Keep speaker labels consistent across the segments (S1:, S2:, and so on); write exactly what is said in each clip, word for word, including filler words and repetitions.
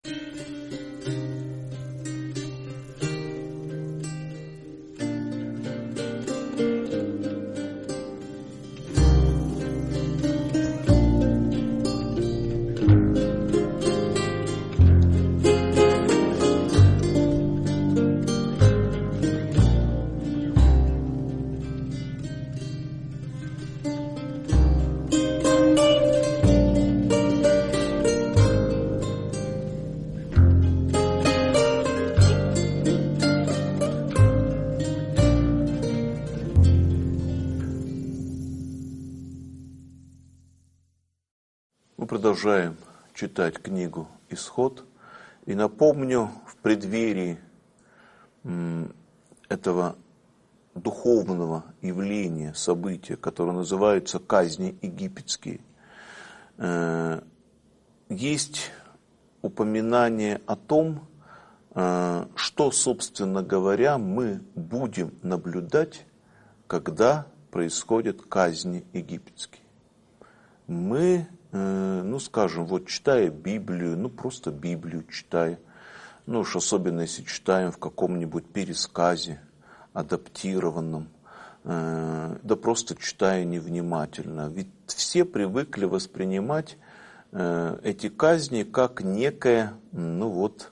S1: Продолжаем читать книгу «Исход». И напомню, в преддверии этого духовного явления, события, которое называется «Казни египетские», есть упоминание о том, что, собственно говоря, мы будем наблюдать, когда происходят казни египетские. Мы ну, скажем, вот читая Библию, ну, просто Библию читая, ну уж особенно если читаем в каком-нибудь пересказе, адаптированном, э, да просто читая невнимательно. Ведь все привыкли воспринимать э, эти казни как некое, ну вот,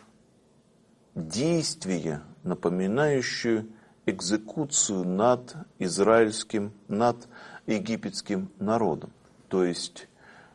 S1: действие, напоминающее экзекуцию над израильским, над египетским народом. То есть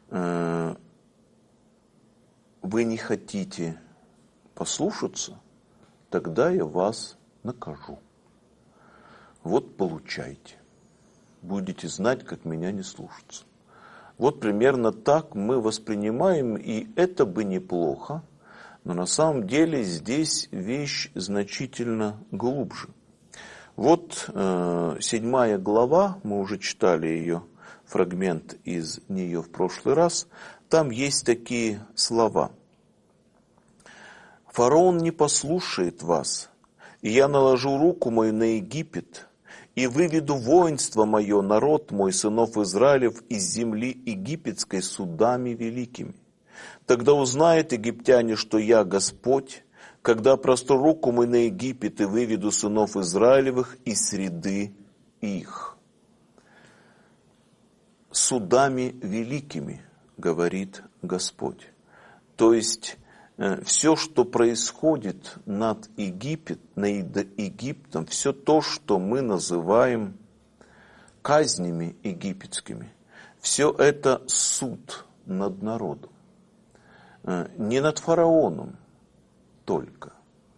S1: вы не хотите послушаться, тогда я вас накажу. Вот получайте. Будете знать, как меня не слушаться. Вот примерно так мы воспринимаем, и это бы неплохо, но на самом деле здесь вещь значительно глубже. Вот э, седьмая глава, мы уже читали ее, фрагмент из нее в прошлый раз, там есть такие слова. «Фараон не послушает вас, и я наложу руку мою на Египет, и выведу воинство мое, народ мой, сынов Израилев, из земли египетской судами великими. Тогда узнают египтяне, что я Господь, когда простру руку мою на Египет и выведу сынов Израилевых из среды их». Судами великими, говорит Господь. То есть э, все, что происходит над Египет, над Египтом, все то, что мы называем казнями египетскими, все это суд над народом. Э, не над фараоном только,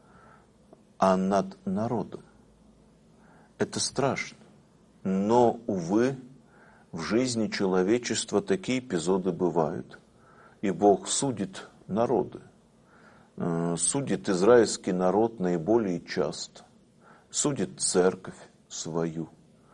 S1: а над народом. Это страшно. Но, увы, в жизни человечества такие эпизоды бывают. И Бог судит народы. Судит израильский народ наиболее часто. Судит церковь свою.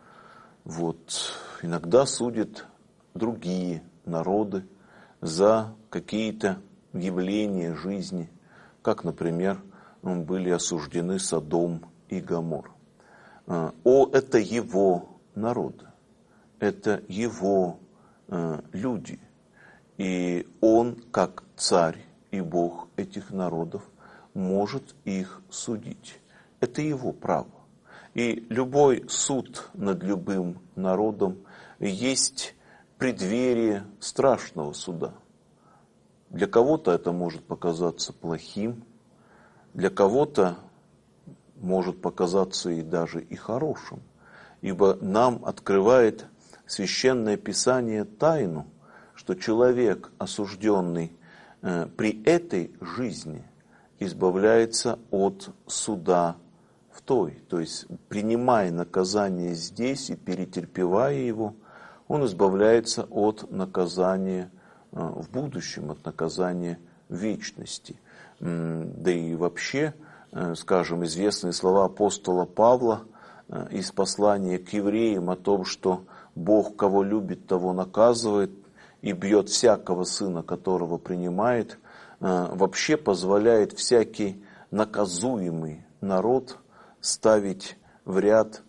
S1: Вот. Иногда судит другие народы за какие-то явления жизни, как, например, были осуждены Содом и Гоморра. О, это его народы. Это его э, люди. И он, как царь и Бог этих народов, может их судить. Это его право. И любой суд над любым народом есть преддверие страшного суда. Для кого-то это может показаться плохим, для кого-то может показаться и даже и хорошим. Ибо нам открывает Священное Писание тайну, что человек, осужденный э, при этой жизни, избавляется от суда в той. То есть, принимая наказание здесь и перетерпевая его, он избавляется от наказания э, в будущем, от наказания в вечности. Да и вообще, э, скажем, известные слова апостола Павла э, из послания к евреям о том, что Бог, кого любит, того наказывает и бьет всякого сына, которого принимает, вообще позволяет всякий наказуемый народ ставить в ряд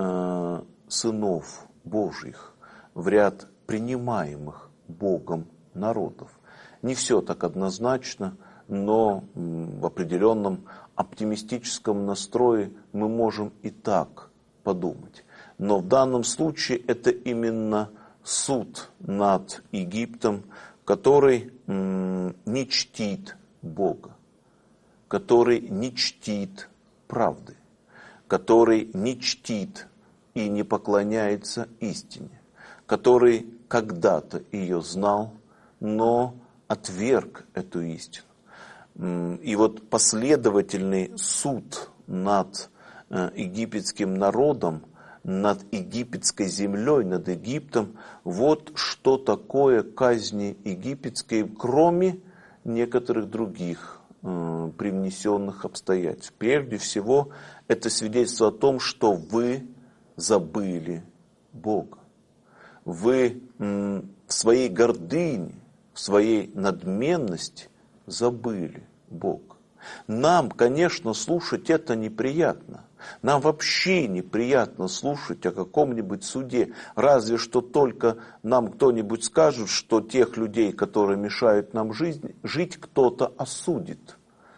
S1: сынов Божьих, в ряд принимаемых Богом народов. Не все так однозначно, но в определенном оптимистическом настрое мы можем и так подумать. Но в данном случае это именно суд над Египтом, который не чтит Бога, который не чтит правды, который не чтит и не поклоняется истине, который когда-то ее знал, но отверг эту истину. И вот последовательный суд над египетским народом, над египетской землей, над Египтом, вот что такое казни египетские, кроме некоторых других э, привнесенных обстоятельств. Прежде всего, это свидетельство о том, что вы забыли Бога. Вы э, в своей гордыне, в своей надменности забыли Бога. Нам, конечно, слушать это неприятно. Нам вообще неприятно слушать о каком-нибудь суде. Разве что только нам кто-нибудь скажет, что тех людей, которые мешают нам жизнь, жить, кто-то осудит.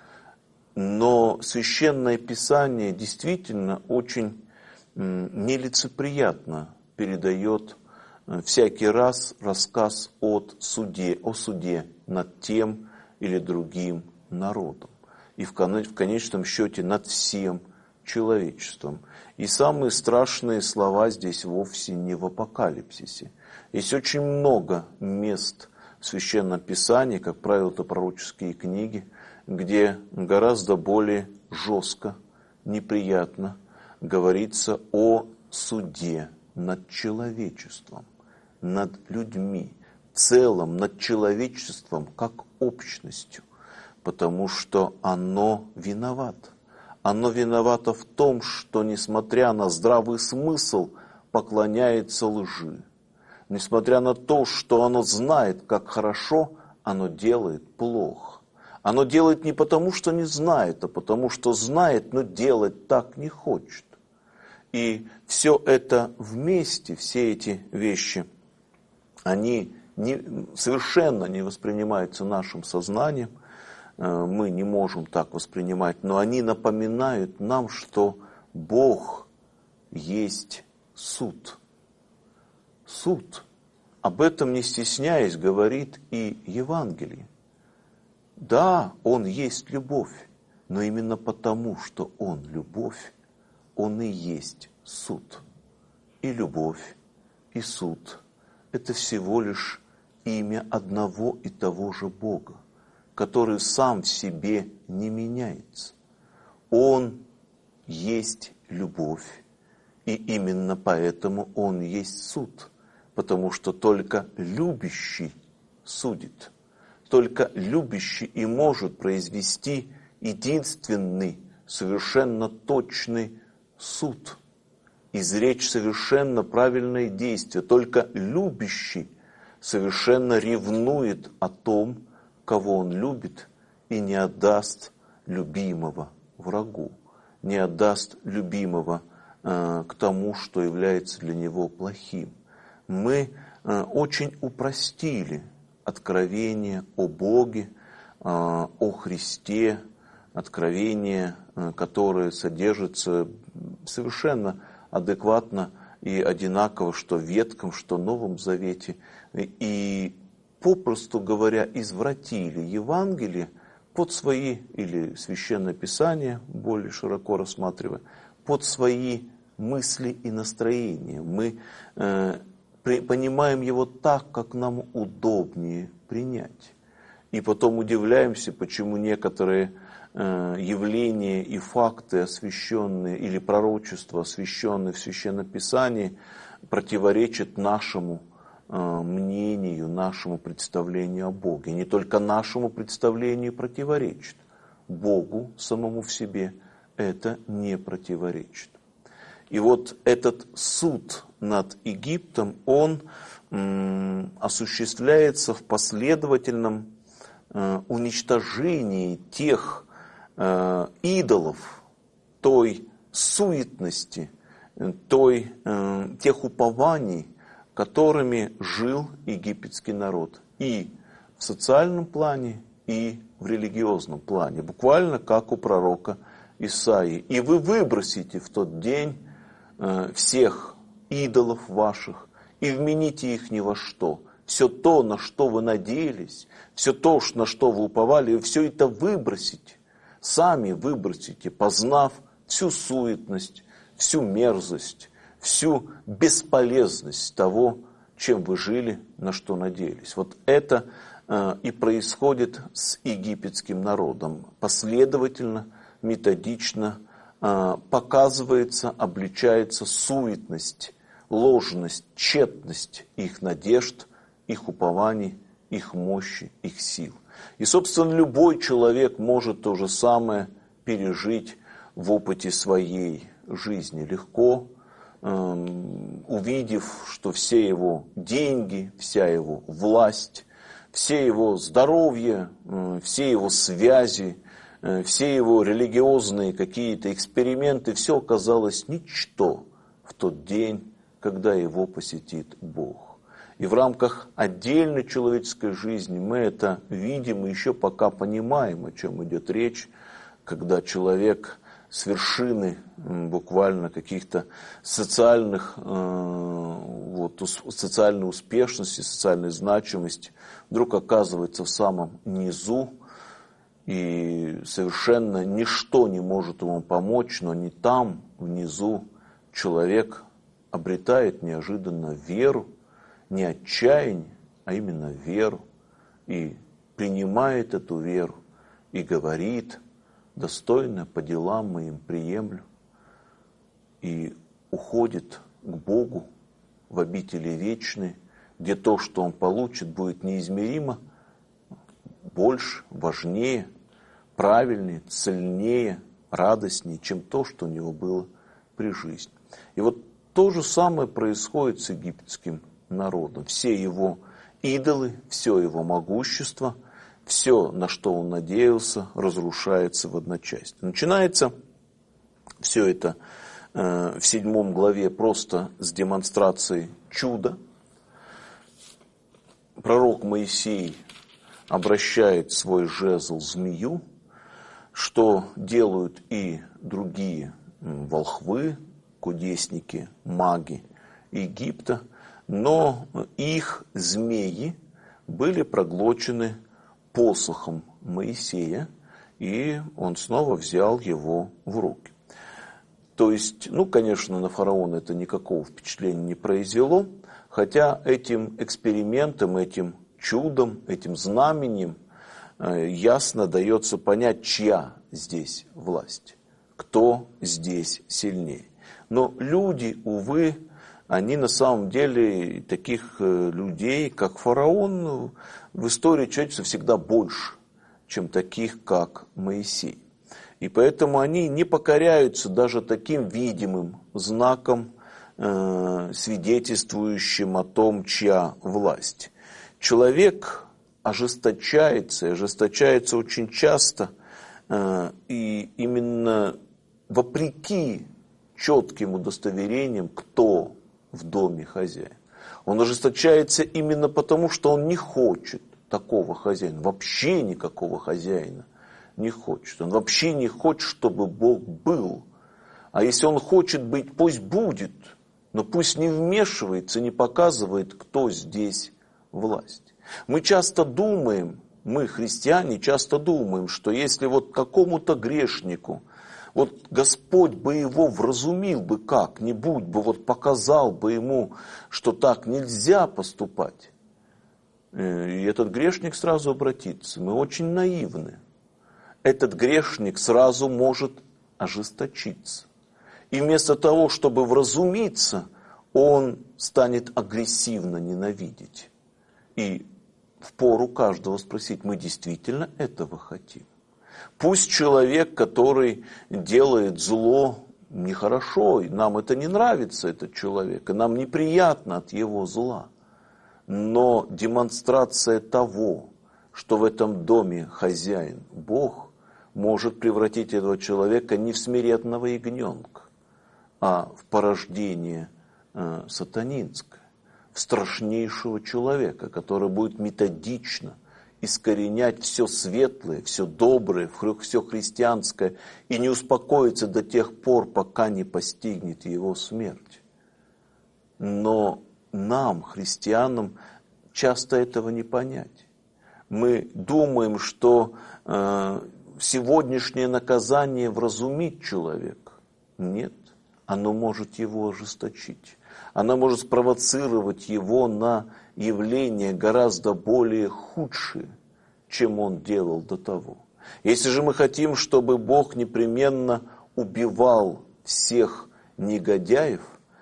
S1: Но Священное Писание действительно очень нелицеприятно передает всякий раз рассказ от суде, о суде над тем или другим народом. И в конечном счете над всем человечеством. И самые страшные слова здесь вовсе не в Апокалипсисе. Есть очень много мест в Священном Писании, как правило, это пророческие книги, где гораздо более жестко, неприятно говорится о суде над человечеством, над людьми, в целом над человечеством как общностью, потому что оно виновато. Оно виновато в том, что, несмотря на здравый смысл, поклоняется лжи. Несмотря на то, что оно знает, как хорошо, оно делает плохо. Оно делает не потому, что не знает, а потому, что знает, но делать так не хочет. И все это вместе, все эти вещи, они не, совершенно не воспринимаются нашим сознанием. Мы не можем так воспринимать, но они напоминают нам, что Бог есть суд. Суд. Об этом, не стесняясь, говорит и Евангелие. Да, Он есть любовь, но именно потому, что Он любовь, Он и есть суд. И любовь, и суд – это всего лишь имя одного и того же Бога, который сам в себе не меняется. Он есть любовь, и именно поэтому Он есть суд, потому что только любящий судит, только любящий и может произвести единственный, совершенно точный суд, изречь совершенно правильное действие. Только любящий совершенно ревнует о том, кого он любит, и не отдаст любимого врагу, не отдаст любимого э, к тому, что является для него плохим. Мы э, очень упростили откровение о Боге, э, о Христе, откровение, э, которое содержится совершенно адекватно и одинаково, что в Ветхом, что в Новом Завете. И попросту говоря, извратили Евангелие под свои, или Священное Писание, более широко рассматривая, под свои мысли и настроения. Мы э, при, понимаем его так, как нам удобнее принять. И потом удивляемся, почему некоторые э, явления и факты, освященные, или пророчества, освященные в Священном Писании, противоречат нашему мнению, нашему представлению о Боге. Не только нашему представлению противоречит. Богу самому в себе это не противоречит. И вот этот суд над Египтом, он м, осуществляется в последовательном э, уничтожении тех э, идолов, той суетности, той, э, тех упований, которыми жил египетский народ и в социальном плане, и в религиозном плане, буквально как у пророка Исаии. И вы выбросите в тот день э, всех идолов ваших и вмените их ни во что. Все то, на что вы надеялись, все то, на что вы уповали, все это выбросите. Сами выбросите, познав всю суетность, всю мерзость, всю бесполезность того, чем вы жили, на что надеялись. Вот это э, и происходит с египетским народом. Последовательно, методично э, показывается, обличается суетность, ложность, тщетность их надежд, их упований, их мощи, их сил. И, собственно, любой человек может то же самое пережить в опыте своей жизни легко, эм, увидев, что все его деньги, вся его власть, все его здоровье, э, все его связи, э, все его религиозные какие-то эксперименты, все оказалось ничто в тот день, когда его посетит Бог. И в рамках отдельной человеческой жизни мы это видим и еще пока понимаем, о чем идет речь, когда человек с вершины буквально каких-то социальных, вот, социальной успешности, социальной значимости вдруг оказывается в самом низу, и совершенно ничто не может ему помочь, но не там, внизу, человек обретает неожиданно веру, не отчаяние, а именно веру, и принимает эту веру, и говорит: достойно по делам моим приемлю, и уходит к Богу в обители вечные, где то, что он получит, будет неизмеримо больше, важнее, правильнее, цельнее, радостнее, чем то, что у него было при жизни. И вот то же самое происходит с египетским народом. Все его идолы, все его могущество, все, на что он надеялся, разрушается в одночасье. Начинается все это э, в седьмом главе просто с демонстрации чуда. Пророк Моисей обращает свой жезл змею, что делают и другие волхвы, кудесники, маги Египта, но их змеи были проглочены посохом Моисея, и он снова взял его в руки. То есть, ну, конечно, на фараона это никакого впечатления не произвело, хотя этим экспериментом, этим чудом, этим знаменем ясно дается понять, чья здесь власть, кто здесь сильнее. Но люди, увы, они на самом деле, таких людей, как фараон, в истории человечества всегда больше, чем таких, как Моисей. И поэтому они не покоряются даже таким видимым знаком, э, свидетельствующим о том, чья власть. Человек ожесточается, и ожесточается очень часто, э, и именно вопреки четким удостоверениям, кто в доме хозяин. Он ожесточается именно потому, что он не хочет такого хозяина, вообще никакого хозяина не хочет. Он вообще не хочет, чтобы Бог был. А если он хочет быть, пусть будет, но пусть не вмешивается, не показывает, кто здесь власть. Мы часто думаем, мы, христиане, часто думаем, что если вот какому-то грешнику, вот Господь бы его вразумил бы как-нибудь, бы вот показал бы ему, что так нельзя поступать, и этот грешник сразу обратится. Мы очень наивны. Этот грешник сразу может ожесточиться. И вместо того, чтобы вразумиться, он станет агрессивно ненавидеть. И впору каждого спросить: мы действительно этого хотим? Пусть человек, который делает зло, нехорошо, и нам это не нравится, этот человек, и нам неприятно от его зла. Но демонстрация того, что в этом доме хозяин Бог, может превратить этого человека не в смиренного ягненка, а в порождение э, сатанинское, в страшнейшего человека, который будет методично искоренять все светлое, все доброе, все христианское и не успокоиться до тех пор, пока не постигнет его смерть. Но нам, христианам, часто этого не понять. Мы думаем, что э, сегодняшнее наказание вразумит человека. Нет, оно может его ожесточить. Оно может спровоцировать его на явления гораздо более худшие, чем он делал до того. Если же мы хотим, чтобы Бог непременно убивал всех негодяев,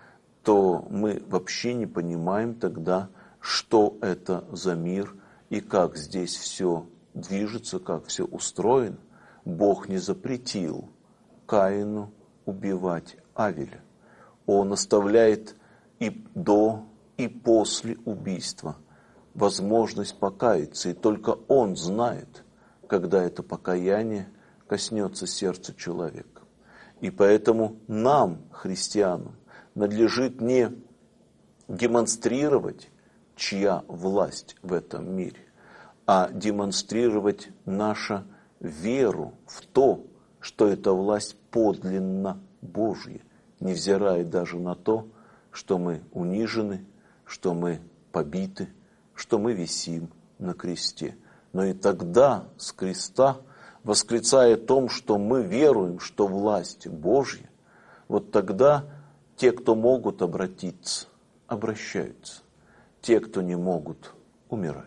S1: то мы вообще не понимаем тогда, что это за мир и как здесь все движется, как все устроено. Бог не запретил Каину убивать Авеля. Он оставляет и до, и после убийства возможность покаяться. И только Он знает, когда это покаяние коснется сердца человека. И поэтому нам, христианам, надлежит не демонстрировать, чья власть в этом мире, а демонстрировать нашу веру в то, что эта власть подлинно Божья, невзирая даже на то, что мы унижены, что мы побиты, что мы висим на кресте. Но и тогда с креста, восклицая о том, что мы веруем, что власть Божья, вот тогда те, кто могут обратиться, обращаются. Те, кто не могут, умирают.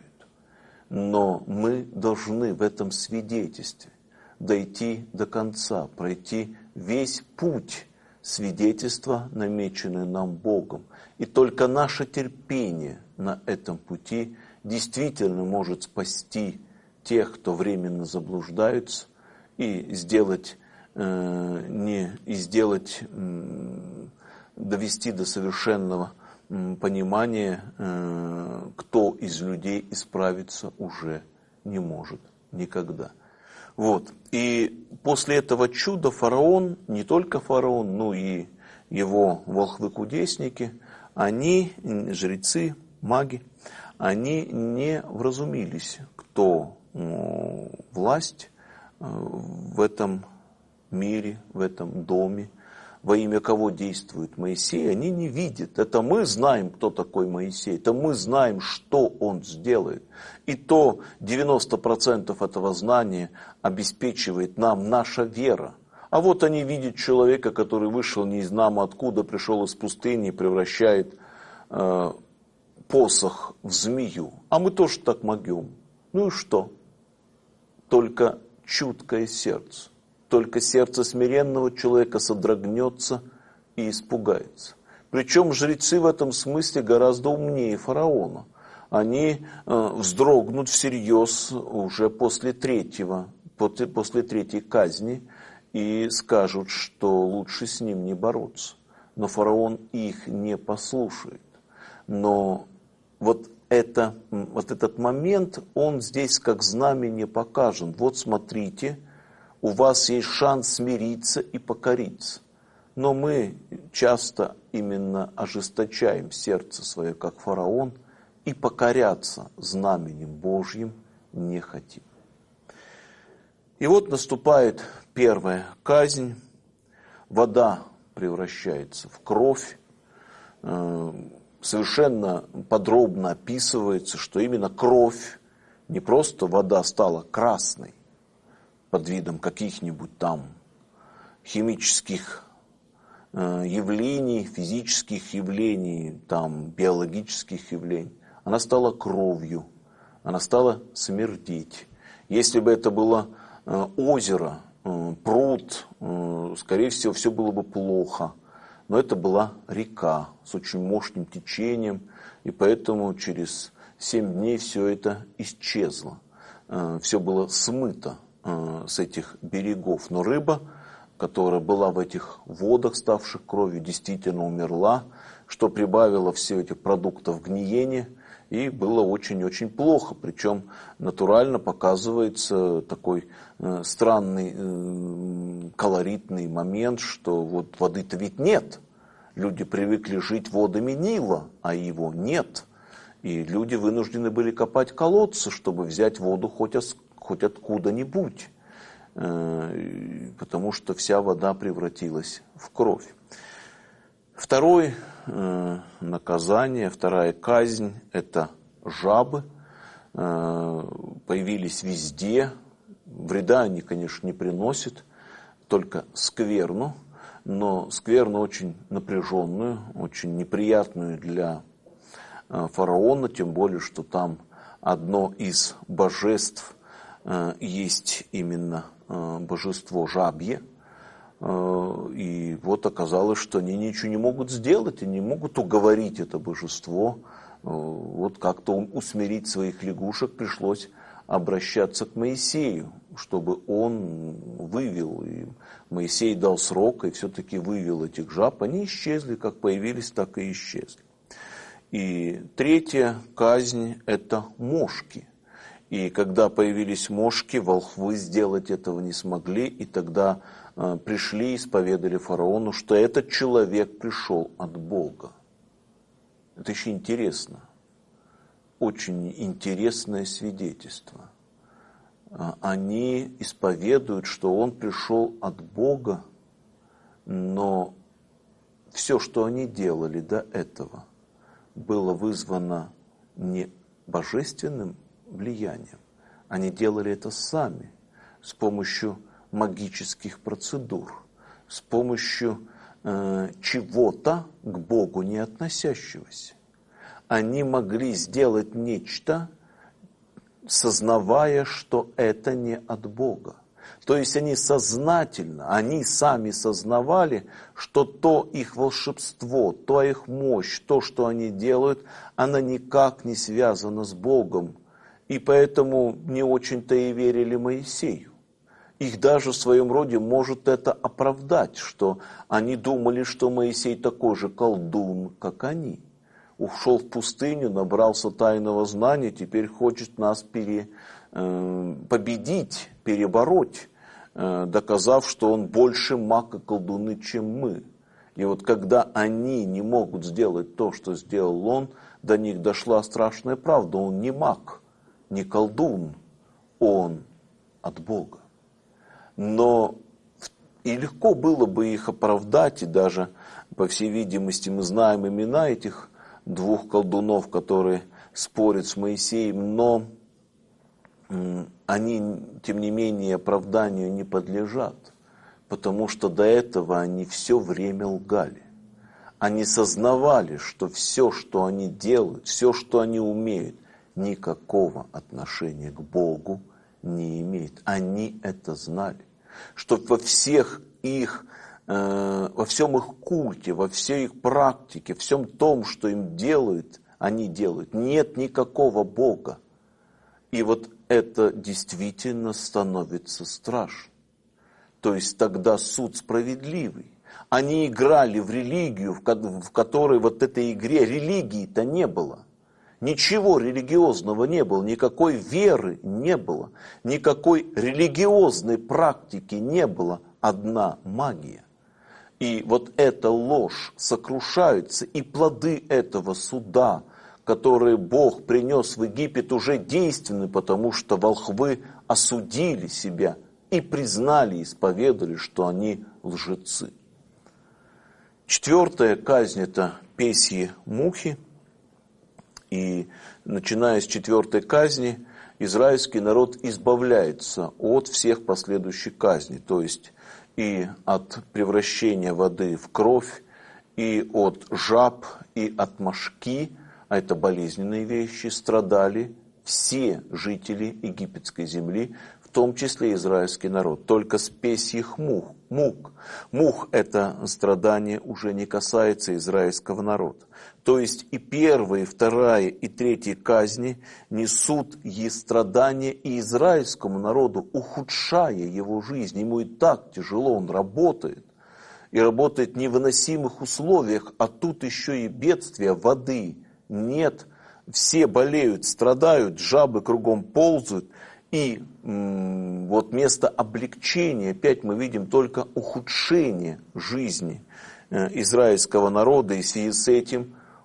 S1: Но мы должны в этом свидетельстве дойти до конца, пройти весь путь свидетельства, намеченное нам Богом. И только наше терпение на этом пути действительно может спасти тех, кто временно заблуждаются, и сделать, э, не, и сделать э, довести до совершенного э, понимания, э, кто из людей исправиться уже не может никогда. Вот. И после этого чуда фараон, не только фараон, но и его волхвы-кудесники, они, жрецы, маги, они не вразумились, кто власть в этом мире, в этом доме, во имя кого действует Моисей, они не видят. Это мы знаем, кто такой Моисей, это мы знаем, что он сделает. И то девяносто процентов этого знания обеспечивает нам наша вера. А вот они видят человека, который вышел не знамо откуда, пришел из пустыни и превращает э, посох в змею. А мы тоже так могем. Ну и что? Только чуткое сердце. Только сердце смиренного человека содрогнется и испугается. Причем жрецы в этом смысле гораздо умнее фараона. Они э, вздрогнут всерьез уже после третьего, после, после третьей казни и скажут, что лучше с ним не бороться. Но фараон их не послушает. Но вот, это, вот этот момент, он здесь как знамение покажен. Вот смотрите, у вас есть шанс смириться и покориться. Но мы часто именно ожесточаем сердце свое, как фараон, и покоряться знаменем Божьим не хотим. И вот наступает первая казнь. Вода превращается в кровь. Совершенно подробно описывается, что именно кровь, не просто вода стала красной, под видом каких-нибудь там химических э, явлений, физических явлений, там, биологических явлений. Она стала кровью, она стала смердеть. Если бы это было э, озеро, э, пруд, э, скорее всего, все было бы плохо. Но это была река с очень мощным течением, и поэтому через семь дней все это исчезло. Э, все было смыто с этих берегов. Но рыба, которая была в этих водах, ставших кровью, действительно умерла, что прибавило все этих продуктов гниения, и было очень-очень плохо. Причем натурально показывается такой э, странный, э, колоритный момент, что вот воды-то ведь нет. Люди привыкли жить водами Нила, а его нет. И люди вынуждены были копать колодцы, чтобы взять воду хоть, хоть откуда-нибудь, потому что вся вода превратилась в кровь. Второе наказание, вторая казнь – это жабы. Появились везде. Вреда они, конечно, не приносят, только скверну, но скверну очень напряженную, очень неприятную для фараона, тем более, что там одно из божеств есть именно божество жабье. И вот оказалось, что они ничего не могут сделать, и не могут уговорить это божество. Вот как-то усмирить своих лягушек пришлось обращаться к Моисею, чтобы он вывел. И Моисей дал срок и все-таки вывел этих жаб. Они исчезли, как появились, так и исчезли. И третья казнь – это мошки. И когда появились мошки, волхвы сделать этого не смогли, и тогда э, пришли и исповедали фараону, что этот человек пришел от Бога. Это еще интересно. Очень интересное свидетельство. Они исповедуют, что он пришел от Бога, но все, что они делали до этого, было вызвано не божественным влиянием. Они делали это сами, с помощью магических процедур, с помощью э, чего-то к Богу не относящегося. Они могли сделать нечто, сознавая, что это не от Бога. То есть они сознательно, они сами сознавали, что то их волшебство, то их мощь, то, что они делают, она никак не связана с Богом. И поэтому не очень-то и верили Моисею. Их даже в своем роде может это оправдать, что они думали, что Моисей такой же колдун, как они. Ушел в пустыню, набрался тайного знания, теперь хочет нас пере, э, победить, перебороть, э, доказав, что он больше маг и колдуны, чем мы. И вот когда они не могут сделать то, что сделал он, до них дошла страшная правда. Он не маг, не колдун, он от Бога. Но и легко было бы их оправдать, и даже, по всей видимости, мы знаем имена этих двух колдунов, которые спорят с Моисеем, но они, тем не менее, оправданию не подлежат, потому что до этого они все время лгали. Они сознавали, что все, что они делают, все, что они умеют, никакого отношения к Богу не имеет. Они это знали, что во всех их во всем их культе, во всей их практике, всем том, что им делают, они делают, нет никакого Бога. И вот это действительно становится страшно. То есть тогда суд справедливый. Они играли в религию, в которой вот этой игре религии-то не было. Ничего религиозного не было, никакой веры не было, никакой религиозной практики не было, одна магия. И вот эта ложь сокрушается, и плоды этого суда, которые Бог принес в Египет, уже действенны, потому что волхвы осудили себя и признали, исповедали, что они лжецы. Четвертая казнь – это песьи мухи. И начиная с четвертой казни, израильский народ избавляется от всех последующих казней, то есть и от превращения воды в кровь, и от жаб, и от мошки, а это болезненные вещи, страдали все жители египетской земли, в том числе израильский народ, только с песьих мух. Мук. Мух это страдание уже не касается израильского народа. То есть и первая, и вторая, и третья казни несут ей страдания и израильскому народу, ухудшая его жизнь. Ему и так тяжело, он работает. И работает в невыносимых условиях, а тут еще и бедствия, воды нет. Все болеют, страдают, жабы кругом ползают. И м- вот вместо облегчения опять мы видим только ухудшение жизни э, израильского народа. И в связи с этим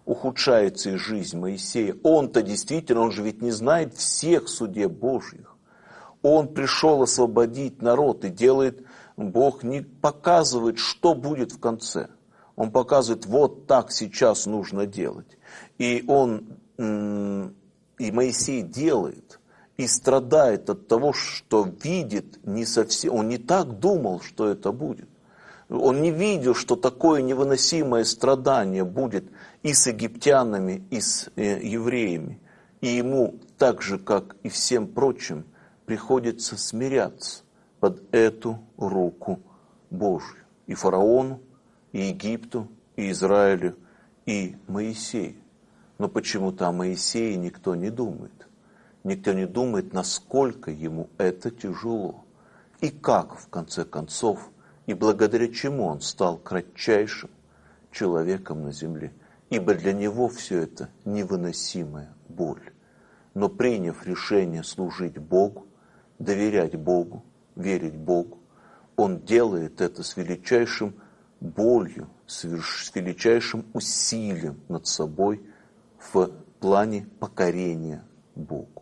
S1: ухудшается и жизнь Моисея. Он-то действительно, он же ведь не знает всех судеб Божьих. Он пришел освободить народ и делает, Бог не показывает, что будет в конце. Он показывает, вот так сейчас нужно делать. И он, и Моисей делает, и страдает от того, что видит не совсем, он не так думал, что это будет. Он не видел, что такое невыносимое страдание будет и с египтянами, и с евреями. И ему, так же, как и всем прочим, приходится смиряться под эту руку Божью. И фараону, и Египту, и Израилю, и Моисею. Но почему-то о Моисее никто не думает. Никто не думает, насколько ему это тяжело. И как, в конце концов, и благодаря чему он стал кратчайшим человеком на земле. Ибо для него все это невыносимая боль. Но приняв решение служить Богу, доверять Богу, верить Богу, он делает это с величайшим болью, с величайшим усилием над собой в плане покорения Богу.